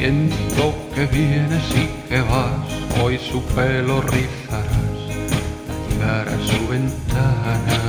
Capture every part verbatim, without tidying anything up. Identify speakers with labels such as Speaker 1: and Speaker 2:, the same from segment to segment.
Speaker 1: Viento que vienes y que vas, hoy su pelo rizarás al llegar a su ventana.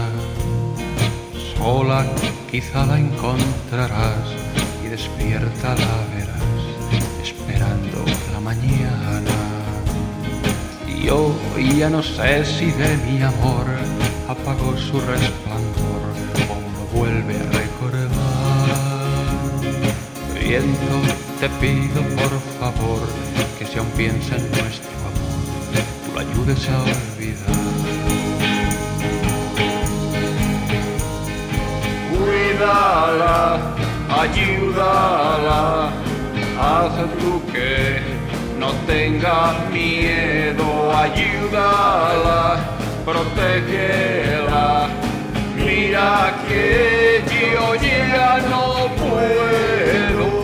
Speaker 1: Sola quizá la encontrarás y despierta la verás, esperando la mañana. Y yo ya no sé si de mi amor apagó su resplandor o lo vuelve a recordar. Viento, te pido por favor que si aún piensa en nuestro amor, tú lo ayudes a olvidar. Cuídala, ayúdala, haz tú que no tenga miedo, ayúdala, protégela. Mira que yo ya no puedo.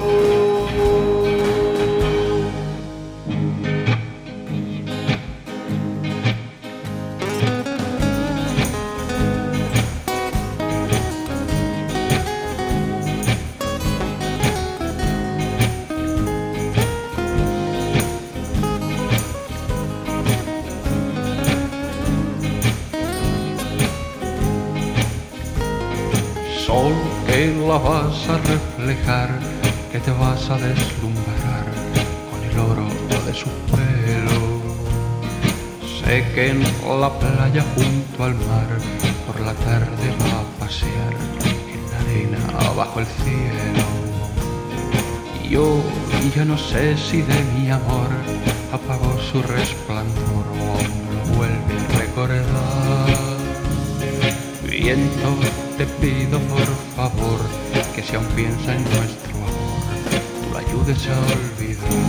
Speaker 1: Sol que la vas a reflejar, que te vas a deslumbrar con el oro de su pelo. Sé que en la playa junto al mar por la tarde va a pasear en la arena bajo el cielo. Y yo ya no sé si de mi amor apagó su resplandor o aún lo vuelve a recordar. Viento, te pido por favor que si aún piensa en nuestro amor, tú lo ayudes a olvidar.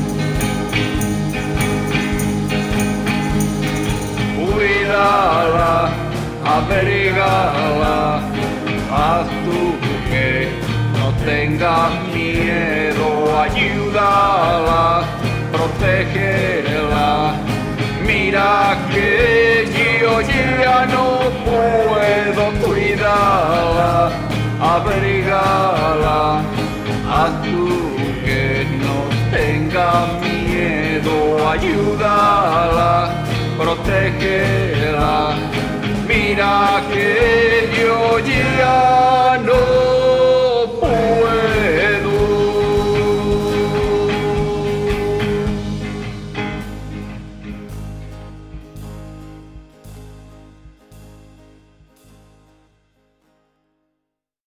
Speaker 1: Cuídala, abrigala, haz tú que no tenga miedo, ayúdala, protégela. Mira que yo ya no puedo, cuidarla, abrigala, haz tú que no tenga miedo, ayúdala, protégela.